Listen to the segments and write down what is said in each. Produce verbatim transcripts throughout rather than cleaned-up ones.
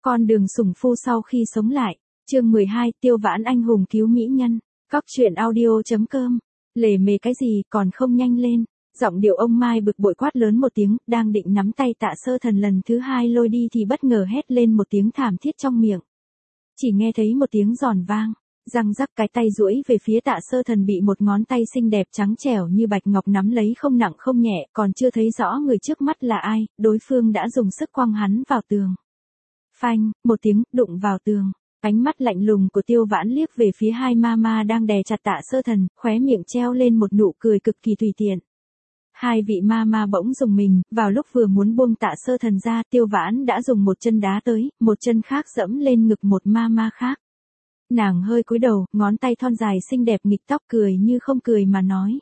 Con đường sủng phu sau khi sống lại. Chương mười hai, Tiêu Vãn anh hùng cứu mỹ nhân. Cóc truyện audio chấm com. Lề mề cái gì còn không nhanh lên. Giọng điệu ông Mai bực bội quát lớn một tiếng, đang định nắm tay Tạ Sơ Thần lần thứ hai lôi đi thì bất ngờ hét lên một tiếng thảm thiết trong miệng. Chỉ nghe thấy một tiếng giòn vang, răng rắc, cái tay duỗi về phía Tạ Sơ Thần bị một ngón tay xinh đẹp trắng trẻo như bạch ngọc nắm lấy không nặng không nhẹ, còn chưa thấy rõ người trước mắt là ai, đối phương đã dùng sức quăng hắn vào tường. Phanh, một tiếng, đụng vào tường. Ánh mắt lạnh lùng của Tiêu Vãn liếc về phía hai mama đang đè chặt Tạ Sơ Thần, khóe miệng treo lên một nụ cười cực kỳ tùy tiện. Hai vị mama bỗng dùng mình, vào lúc vừa muốn buông Tạ Sơ Thần ra, Tiêu Vãn đã dùng một chân đá tới, một chân khác dẫm lên ngực một mama khác. Nàng hơi cúi đầu, ngón tay thon dài xinh đẹp nghịch tóc, cười như không cười mà nói.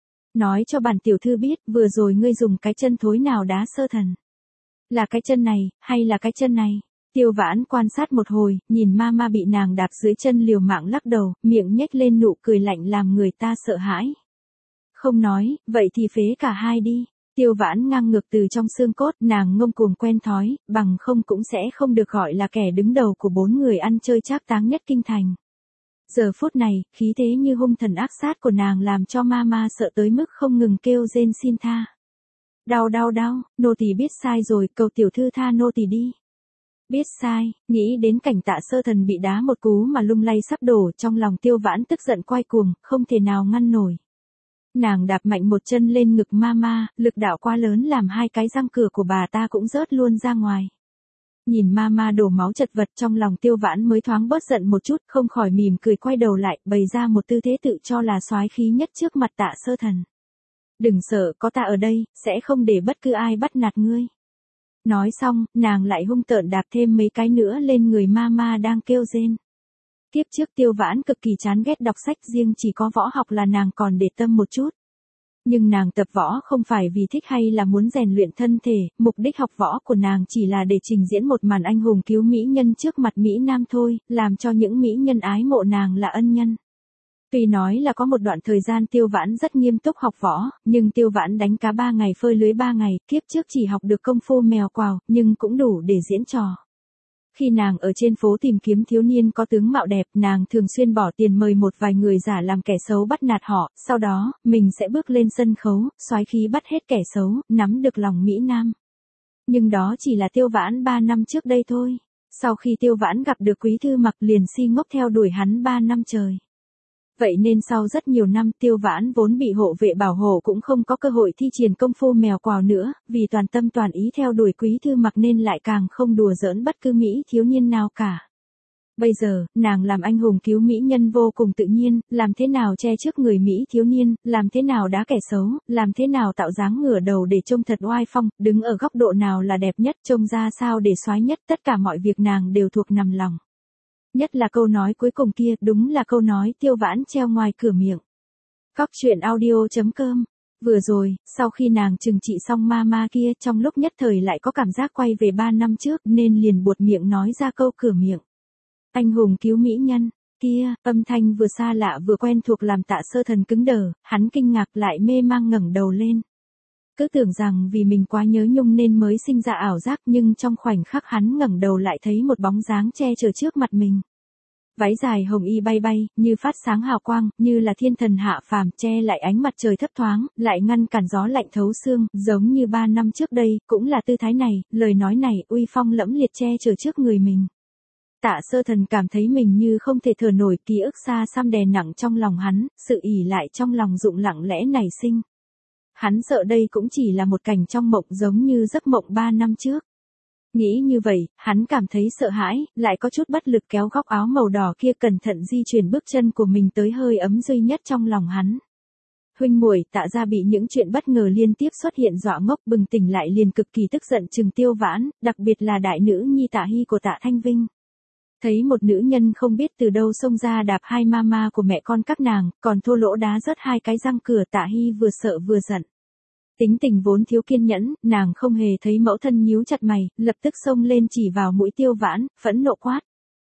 Nói cho bản tiểu thư biết, vừa rồi ngươi dùng cái chân thối nào đá Sơ Thần? Là cái chân này, hay là cái chân này? Tiêu Vãn quan sát một hồi, nhìn mama bị nàng đạp dưới chân liều mạng lắc đầu, miệng nhếch lên nụ cười lạnh làm người ta sợ hãi. Không nói, vậy thì phế cả hai đi. Tiêu Vãn ngang ngược từ trong xương cốt, nàng ngông cuồng quen thói, bằng không cũng sẽ không được gọi là kẻ đứng đầu của bốn người ăn chơi trác táng nhất kinh thành. Giờ phút này, khí thế như hung thần ác sát của nàng làm cho mama sợ tới mức không ngừng kêu rên xin tha. Đau đau đau, nô tỳ biết sai rồi, cầu tiểu thư tha nô tỳ đi. Biết sai, nghĩ đến cảnh Tạ Sơ Thần bị đá một cú mà lung lay sắp đổ, trong lòng Tiêu Vãn tức giận quay cuồng, không thể nào ngăn nổi. Nàng đạp mạnh một chân lên ngực mama, lực đạo quá lớn làm hai cái răng cửa của bà ta cũng rớt luôn ra ngoài. Nhìn mama đổ máu chật vật, trong lòng Tiêu Vãn mới thoáng bớt giận một chút, không khỏi mỉm cười quay đầu lại, bày ra một tư thế tự cho là soái khí nhất trước mặt Tạ Sơ Thần. Đừng sợ, có ta ở đây, sẽ không để bất cứ ai bắt nạt ngươi. Nói xong, nàng lại hung tợn đạp thêm mấy cái nữa lên người mama đang kêu rên. Tiếp trước Tiêu Vãn cực kỳ chán ghét đọc sách, riêng chỉ có võ học là nàng còn để tâm một chút. Nhưng nàng tập võ không phải vì thích hay là muốn rèn luyện thân thể, mục đích học võ của nàng chỉ là để trình diễn một màn anh hùng cứu mỹ nhân trước mặt Mỹ Nam thôi, làm cho những mỹ nhân ái mộ nàng là ân nhân. Tuy nói là có một đoạn thời gian Tiêu Vãn rất nghiêm túc học võ, nhưng Tiêu Vãn đánh cá ba ngày phơi lưới ba ngày, kiếp trước chỉ học được công phu mèo quào, nhưng cũng đủ để diễn trò. Khi nàng ở trên phố tìm kiếm thiếu niên có tướng mạo đẹp, nàng thường xuyên bỏ tiền mời một vài người giả làm kẻ xấu bắt nạt họ, sau đó, mình sẽ bước lên sân khấu, soái khí bắt hết kẻ xấu, nắm được lòng Mỹ Nam. Nhưng đó chỉ là Tiêu Vãn ba năm trước đây thôi. Sau khi Tiêu Vãn gặp được Quý Thư Mặc liền si ngốc theo đuổi hắn ba năm trời. Vậy nên sau rất nhiều năm Tiêu Vãn vốn bị hộ vệ bảo hộ cũng không có cơ hội thi triển công phu mèo quào nữa, vì toàn tâm toàn ý theo đuổi Quý Thư Mặc nên lại càng không đùa giỡn bất cứ mỹ thiếu niên nào cả. Bây giờ, nàng làm anh hùng cứu mỹ nhân vô cùng tự nhiên, làm thế nào che trước người mỹ thiếu niên, làm thế nào đá kẻ xấu, làm thế nào tạo dáng ngửa đầu để trông thật oai phong, đứng ở góc độ nào là đẹp nhất, trông ra sao để soái nhất, tất cả mọi việc nàng đều thuộc nằm lòng. Nhất là câu nói cuối cùng kia, đúng là câu nói Tiêu Vãn treo ngoài cửa miệng. Cóc truyện audio chấm com. Vừa rồi, sau khi nàng trừng trị xong mama kia, trong lúc nhất thời lại có cảm giác quay về ba năm trước, nên liền buột miệng nói ra câu cửa miệng. Anh hùng cứu mỹ nhân, kia, âm thanh vừa xa lạ vừa quen thuộc làm Tạ Sơ Thần cứng đờ, hắn kinh ngạc lại mê mang ngẩng đầu lên. Cứ tưởng rằng vì mình quá nhớ nhung nên mới sinh ra ảo giác, nhưng trong khoảnh khắc hắn ngẩng đầu lại thấy một bóng dáng che chở trước mặt mình. Váy dài hồng y bay bay, như phát sáng hào quang, như là thiên thần hạ phàm, che lại ánh mặt trời thấp thoáng, lại ngăn cản gió lạnh thấu xương, giống như ba năm trước đây, cũng là tư thái này, lời nói này, uy phong lẫm liệt che chở trước người mình. Tạ Sơ Thần cảm thấy mình như không thể thở nổi, ký ức xa xăm đè nặng trong lòng hắn, sự ỉ lại trong lòng Dụng lặng lẽ nảy sinh. Hắn sợ đây cũng chỉ là một cảnh trong mộng giống như giấc mộng ba năm trước. Nghĩ như vậy, hắn cảm thấy sợ hãi, lại có chút bất lực kéo góc áo màu đỏ kia cẩn thận di chuyển bước chân của mình tới hơi ấm duy nhất trong lòng hắn. Huynh muội Tạ gia bị những chuyện bất ngờ liên tiếp xuất hiện dọa ngốc, bừng tỉnh lại liền cực kỳ tức giận trừng Tiêu Vãn, đặc biệt là đại nữ nhi Tạ Hy của Tạ Thanh Vinh. Thấy một nữ nhân không biết từ đâu xông ra đạp hai mama của mẹ con các nàng, còn thô lỗ đá rớt hai cái răng cửa, Tạ Hy vừa sợ vừa giận. Tính tình vốn thiếu kiên nhẫn, nàng không hề thấy mẫu thân nhíu chặt mày, lập tức xông lên chỉ vào mũi Tiêu Vãn, phẫn nộ quát.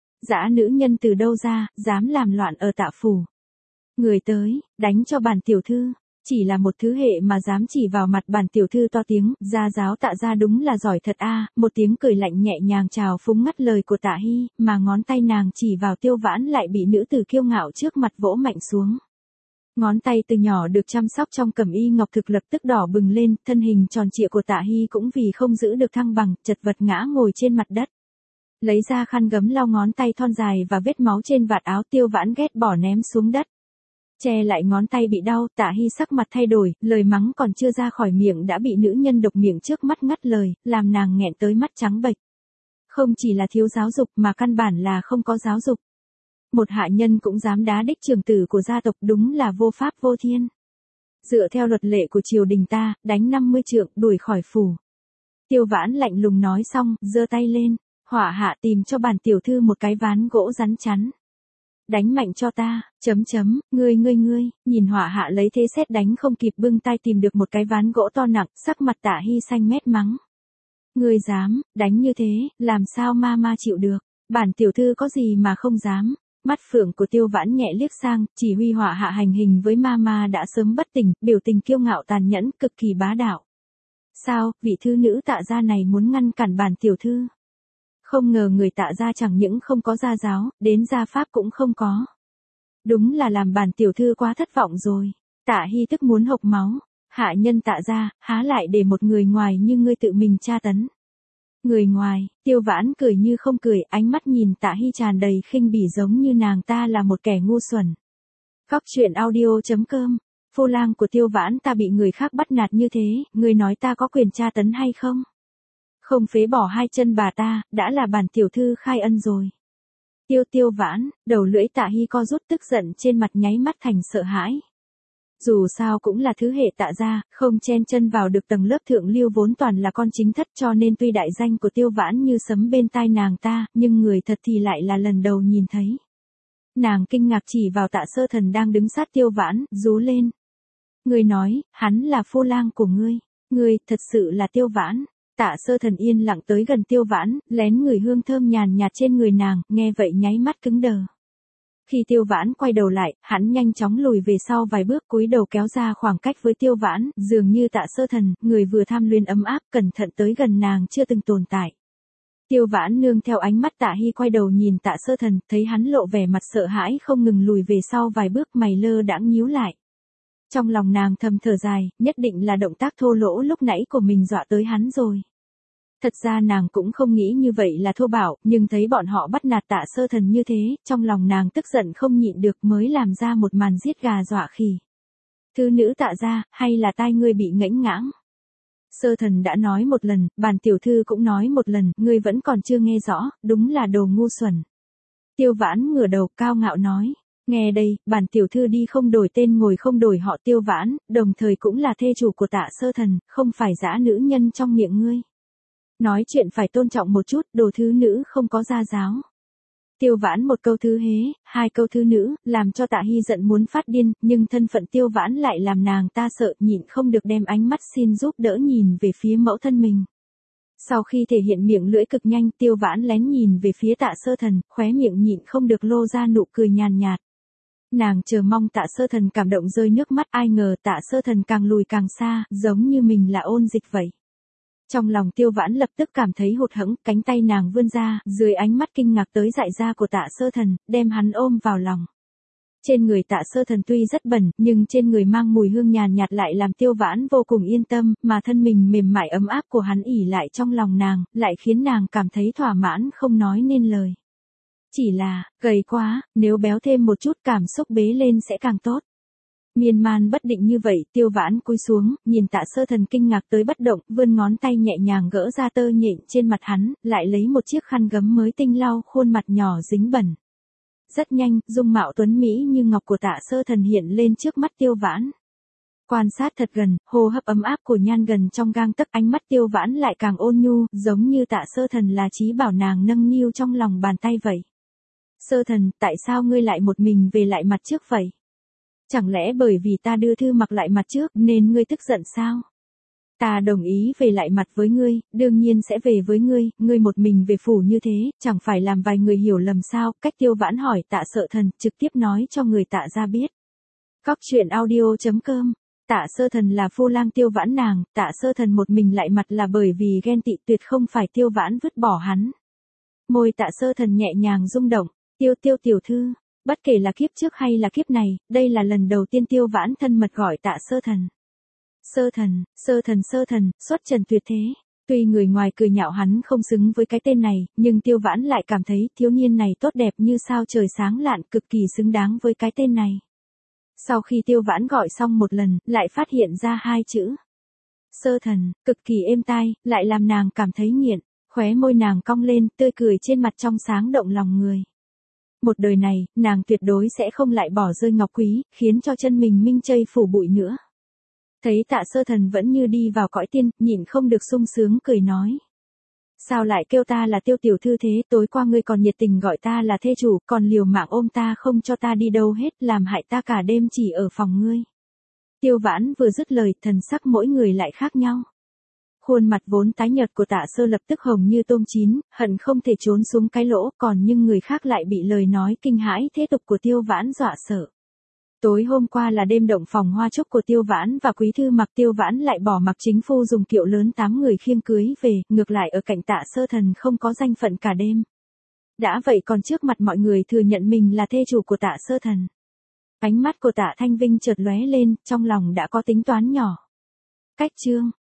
Dã nữ nhân từ đâu ra, dám làm loạn ở Tạ phủ. Người tới, đánh cho bản tiểu thư. Chỉ là một thứ hệ mà dám chỉ vào mặt bản tiểu thư to tiếng, gia giáo Tạ gia đúng là giỏi thật a. Một tiếng cười lạnh nhẹ nhàng trào phúng ngắt lời của Tạ Hy, mà ngón tay nàng chỉ vào Tiêu Vãn lại bị nữ tử kiêu ngạo trước mặt vỗ mạnh xuống. Ngón tay từ nhỏ được chăm sóc trong cẩm y ngọc thực lập tức đỏ bừng lên, thân hình tròn trịa của Tạ Hy cũng vì không giữ được thăng bằng, chật vật ngã ngồi trên mặt đất. Lấy ra khăn gấm lau ngón tay thon dài và vết máu trên vạt áo, Tiêu Vãn ghét bỏ ném xuống đất. Che lại ngón tay bị đau, Tạ Hy sắc mặt thay đổi, lời mắng còn chưa ra khỏi miệng đã bị nữ nhân độc miệng trước mắt ngắt lời, làm nàng nghẹn tới mắt trắng bệch. Không chỉ là thiếu giáo dục mà căn bản là không có giáo dục. Một hạ nhân cũng dám đá đích trưởng tử của gia tộc, đúng là vô pháp vô thiên. Dựa theo luật lệ của triều đình ta, đánh năm mươi trượng, đuổi khỏi phủ. Tiêu Vãn lạnh lùng nói xong, giơ tay lên, hỏa hạ tìm cho bản tiểu thư một cái ván gỗ rắn chắn. Đánh mạnh cho ta, chấm chấm, ngươi ngươi ngươi, nhìn hỏa hạ lấy thế xét đánh không kịp bưng tay tìm được một cái ván gỗ to nặng, sắc mặt Tạ Hy xanh mét mắng. Ngươi dám, đánh như thế, làm sao ma ma chịu được, bản tiểu thư có gì mà không dám. Mắt phượng của Tiêu Vãn nhẹ liếc sang, chỉ huy hỏa hạ hành hình với ma ma đã sớm bất tỉnh, biểu tình kiêu ngạo tàn nhẫn, cực kỳ bá đạo. Sao, vị thư nữ Tạ gia này muốn ngăn cản bản tiểu thư? Không ngờ người Tạ gia chẳng những không có gia giáo, đến gia pháp cũng không có. Đúng là làm bản tiểu thư quá thất vọng rồi. Tạ Hy tức muốn hộc máu. Hạ nhân Tạ gia, há lại để một người ngoài như ngươi tự mình tra tấn. Người ngoài, Tiêu Vãn cười như không cười, ánh mắt nhìn Tạ Hy tràn đầy khinh bỉ giống như nàng ta là một kẻ ngu xuẩn. Góc truyện audio chấm com. Phu lang của Tiêu Vãn ta bị người khác bắt nạt như thế, ngươi nói ta có quyền tra tấn hay không? Không phế bỏ hai chân bà ta, đã là bản tiểu thư khai ân rồi. Tiêu Tiêu Vãn, đầu lưỡi Tạ Hy co rút, tức giận trên mặt nháy mắt thành sợ hãi. Dù sao cũng là thứ hệ Tạ gia, không chen chân vào được tầng lớp thượng lưu vốn toàn là con chính thất, cho nên tuy đại danh của Tiêu Vãn như sấm bên tai nàng ta, nhưng người thật thì lại là lần đầu nhìn thấy. Nàng kinh ngạc chỉ vào Tạ Sơ Thần đang đứng sát Tiêu Vãn, rú lên. Ngươi nói, hắn là phu lang của ngươi, ngươi thật sự là Tiêu Vãn. Tạ Sơ Thần yên lặng tới gần Tiêu Vãn, lén ngửi hương thơm nhàn nhạt trên người nàng, nghe vậy nháy mắt cứng đờ. Khi Tiêu Vãn quay đầu lại, hắn nhanh chóng lùi về sau vài bước, cúi đầu kéo ra khoảng cách với Tiêu Vãn, dường như Tạ Sơ Thần, người vừa tham luyến ấm áp, cẩn thận tới gần nàng chưa từng tồn tại. Tiêu Vãn nương theo ánh mắt Tạ Hy quay đầu nhìn Tạ Sơ Thần, thấy hắn lộ vẻ mặt sợ hãi không ngừng lùi về sau vài bước, mày lơ đãng nhíu lại. Trong lòng nàng thầm thở dài, nhất định là động tác thô lỗ lúc nãy của mình dọa tới hắn rồi. Thật ra nàng cũng không nghĩ như vậy là thô bạo, nhưng thấy bọn họ bắt nạt Tạ Sơ Thần như thế, trong lòng nàng tức giận không nhịn được mới làm ra một màn giết gà dọa khỉ. Thư nữ Tạ gia, hay là tai ngươi bị ngẫnh ngãng? Sơ Thần đã nói một lần, bản tiểu thư cũng nói một lần, ngươi vẫn còn chưa nghe rõ, đúng là đồ ngu xuẩn. Tiêu Vãn ngửa đầu cao ngạo nói. Nghe đây, bản tiểu thư đi không đổi tên ngồi không đổi họ Tiêu Vãn, đồng thời cũng là thê chủ của Tạ Sơ Thần, không phải dã nữ nhân trong miệng ngươi. Nói chuyện phải tôn trọng một chút, đồ thứ nữ không có gia giáo. Tiêu Vãn một câu thứ hế, hai câu thứ nữ, làm cho Tạ Hy giận muốn phát điên, nhưng thân phận Tiêu Vãn lại làm nàng ta sợ, nhịn không được đem ánh mắt xin giúp đỡ nhìn về phía mẫu thân mình. Sau khi thể hiện miệng lưỡi cực nhanh, Tiêu Vãn lén nhìn về phía Tạ Sơ Thần, khóe miệng nhịn không được lô ra nụ cười nhàn nhạt. Nàng chờ mong Tạ Sơ Thần cảm động rơi nước mắt, ai ngờ Tạ Sơ Thần càng lùi càng xa, giống như mình là ôn dịch vậy. Trong lòng Tiêu Vãn lập tức cảm thấy hụt hẫng, cánh tay nàng vươn ra, dưới ánh mắt kinh ngạc tới dại ra của Tạ Sơ Thần, đem hắn ôm vào lòng. Trên người Tạ Sơ Thần tuy rất bẩn, nhưng trên người mang mùi hương nhàn nhạt lại làm Tiêu Vãn vô cùng yên tâm, mà thân mình mềm mại ấm áp của hắn ỉ lại trong lòng nàng, lại khiến nàng cảm thấy thỏa mãn không nói nên lời. Chỉ là, gầy quá, nếu béo thêm một chút cảm xúc bế lên sẽ càng tốt. Miên man bất định như vậy, Tiêu Vãn cúi xuống, nhìn Tạ Sơ Thần kinh ngạc tới bất động, vươn ngón tay nhẹ nhàng gỡ ra tơ nhện trên mặt hắn, lại lấy một chiếc khăn gấm mới tinh lau khuôn mặt nhỏ dính bẩn. Rất nhanh, dung mạo tuấn mỹ như ngọc của Tạ Sơ Thần hiện lên trước mắt Tiêu Vãn. Quan sát thật gần, hô hấp ấm áp của nhan gần trong gang tấc, ánh mắt Tiêu Vãn lại càng ôn nhu, giống như Tạ Sơ Thần là trí bảo nàng nâng niu trong lòng bàn tay vậy. Sơ Thần, tại sao ngươi lại một mình về lại mặt trước vậy? Chẳng lẽ bởi vì ta đưa thư mặc lại mặt trước nên ngươi tức giận sao? Ta đồng ý về lại mặt với ngươi, đương nhiên sẽ về với ngươi, ngươi một mình về phủ như thế, chẳng phải làm vài người hiểu lầm sao? Cách Tiêu Vãn hỏi Tạ Sợ Thần, trực tiếp nói cho người Tạ gia biết. Góc truyện audio chấm com Tạ Sơ Thần là phu lang Tiêu Vãn nàng, Tạ Sơ Thần một mình lại mặt là bởi vì ghen tị tuyệt không phải Tiêu Vãn vứt bỏ hắn. Môi Tạ Sơ Thần nhẹ nhàng rung động, Tiêu Tiêu tiểu thư, bất kể là kiếp trước hay là kiếp này, đây là lần đầu tiên Tiêu Vãn thân mật gọi Tạ Sơ Thần. Sơ Thần, Sơ Thần Sơ Thần, xuất trần tuyệt thế. Tuy người ngoài cười nhạo hắn không xứng với cái tên này, nhưng Tiêu Vãn lại cảm thấy thiếu niên này tốt đẹp như sao trời sáng lạn, cực kỳ xứng đáng với cái tên này. Sau khi Tiêu Vãn gọi xong một lần, lại phát hiện ra hai chữ. Sơ Thần, cực kỳ êm tai, lại làm nàng cảm thấy nghiện, khóe môi nàng cong lên, tươi cười trên mặt trong sáng động lòng người. Một đời này, nàng tuyệt đối sẽ không lại bỏ rơi ngọc quý, khiến cho chân mình minh chây phủ bụi nữa. Thấy Tạ Sơ Thần vẫn như đi vào cõi tiên, nhịn không được sung sướng cười nói. Sao lại kêu ta là Tiêu tiểu thư thế, tối qua ngươi còn nhiệt tình gọi ta là thê chủ, còn liều mạng ôm ta không cho ta đi đâu hết, làm hại ta cả đêm chỉ ở phòng ngươi. Tiêu Vãn vừa dứt lời, thần sắc mỗi người lại khác nhau. Khuôn mặt vốn tái nhợt của Tạ Sơ lập tức hồng như tôm chín, hận không thể trốn xuống cái lỗ, còn nhưng người khác lại bị lời nói kinh hãi thế tục của Tiêu Vãn dọa sợ. Tối hôm qua là đêm động phòng hoa chúc của Tiêu Vãn và Quý Thư Mặc, Tiêu Vãn lại bỏ mặc chính phu dùng kiệu lớn tám người khiêng cưới về, ngược lại ở cạnh Tạ Sơ Thần không có danh phận cả đêm. Đã vậy còn trước mặt mọi người thừa nhận mình là thê chủ của Tạ Sơ Thần. Ánh mắt của Tạ Thanh Vinh chợt lóe lên, trong lòng đã có tính toán nhỏ. Cách chương